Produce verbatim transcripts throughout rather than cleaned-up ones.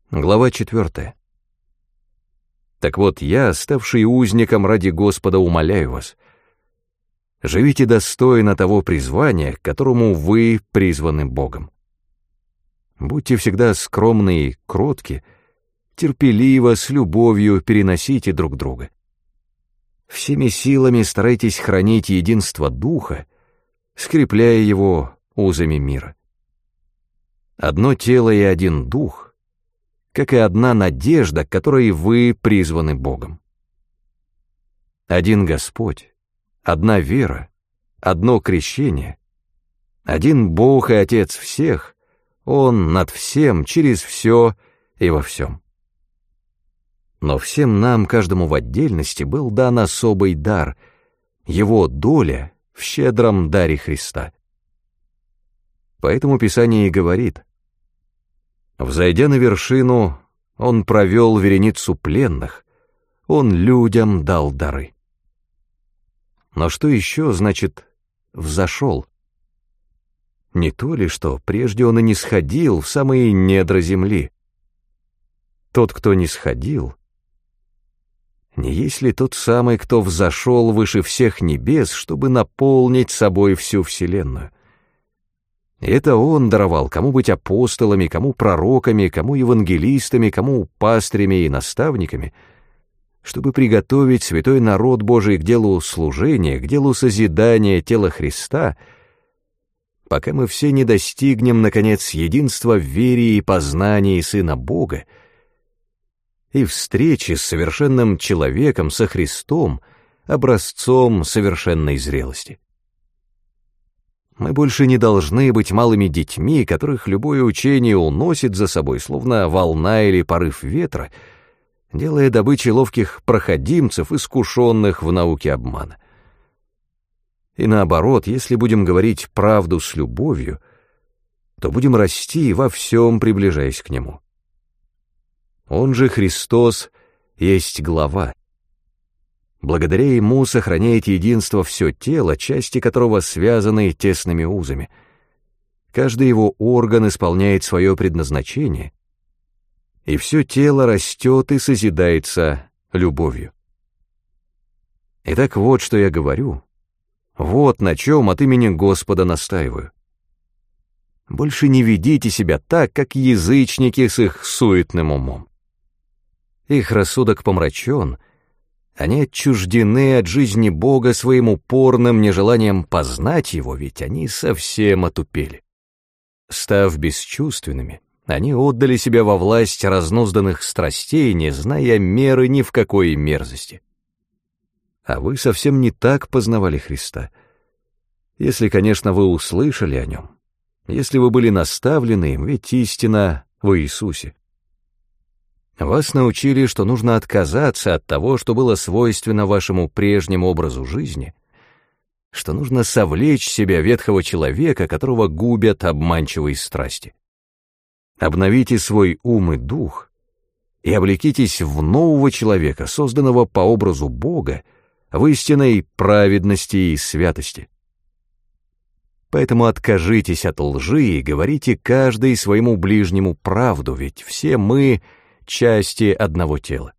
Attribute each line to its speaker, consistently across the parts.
Speaker 1: Глава четвертая. Так вот, я, ставший узником ради Господа, умоляю вас, живите достойно того призвания, к которому вы призваны Богом. Будьте всегда скромны и кротки, терпеливо, с любовью переносите друг друга. Всеми силами старайтесь хранить единство Духа, скрепляя его узами мира. Одно тело и один Дух, как и одна надежда, к которой вы призваны Богом. Один Господь, одна вера, одно крещение, один Бог и Отец всех, Он над всем, через все и во всем. Но всем нам, каждому в отдельности, был дан особый дар, Его доля в щедром даре Христа. Поэтому Писание и говорит: «Взойдя на вершину, Он провел вереницу пленных, Он людям дал дары». Но что еще значит «взошел»? Не то ли, что прежде Он и не сходил в самые недра земли? Тот, кто не сходил, не есть ли тот самый, кто взошел выше всех небес, чтобы наполнить собой всю вселенную? Это Он даровал, кому быть апостолами, кому пророками, кому евангелистами, кому пастырями и наставниками, чтобы приготовить святой народ Божий к делу служения, к делу созидания тела Христа, пока мы все не достигнем, наконец, единства в вере и познании Сына Бога и встречи с совершенным человеком, со Христом, образцом совершенной зрелости. Мы больше не должны быть малыми детьми, которых любое учение уносит за собой, словно волна или порыв ветра, делая добычей ловких проходимцев, искушенных в науке обмана. И наоборот, если будем говорить правду с любовью, то будем расти во всем, приближаясь к Нему. Он же, Христос, есть глава. Благодаря Ему сохраняет единство все тело, части которого связаны тесными узами. Каждый его орган исполняет свое предназначение, и все тело растет и созидается любовью. Итак, вот что я говорю, вот на чем от имени Господа настаиваю. Больше не ведите себя так, как язычники с их суетным умом. Их рассудок помрачен, они отчуждены от жизни Бога своим упорным нежеланием познать Его, ведь они совсем отупели. Став бесчувственными, они отдали себя во власть разнузданных страстей, не зная меры ни в какой мерзости. А вы совсем не так познавали Христа. Если, конечно, вы услышали о Нем, если вы были наставлены им, ведь истина в Иисусе. Вас научили, что нужно отказаться от того, что было свойственно вашему прежнему образу жизни, что нужно совлечь себя ветхого человека, которого губят обманчивые страсти. Обновите свой ум и дух и облекитесь в нового человека, созданного по образу Бога, в истинной праведности и святости. Поэтому откажитесь от лжи и говорите каждый своему ближнему правду, ведь все мы — части одного тела.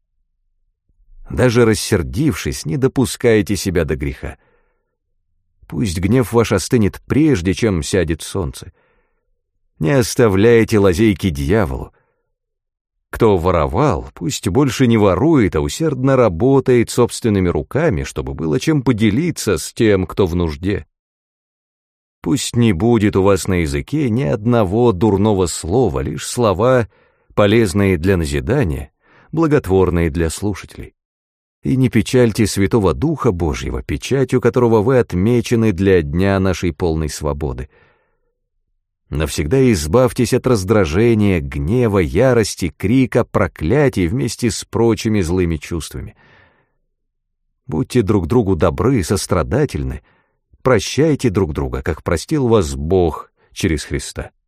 Speaker 1: Даже рассердившись, не допускайте себя до греха. Пусть гнев ваш остынет прежде, чем сядет солнце. Не оставляйте лазейки дьяволу. Кто воровал, пусть больше не ворует, а усердно работает собственными руками, чтобы было чем поделиться с тем, кто в нужде. Пусть не будет у вас на языке ни одного дурного слова, лишь слова, полезные для назидания, благотворные для слушателей. И не печальте Святого Духа Божьего, печатью которого вы отмечены для дня нашей полной свободы. Навсегда избавьтесь от раздражения, гнева, ярости, крика, проклятий вместе с прочими злыми чувствами. Будьте друг другу добры, сострадательны, прощайте друг друга, как простил вас Бог через Христа.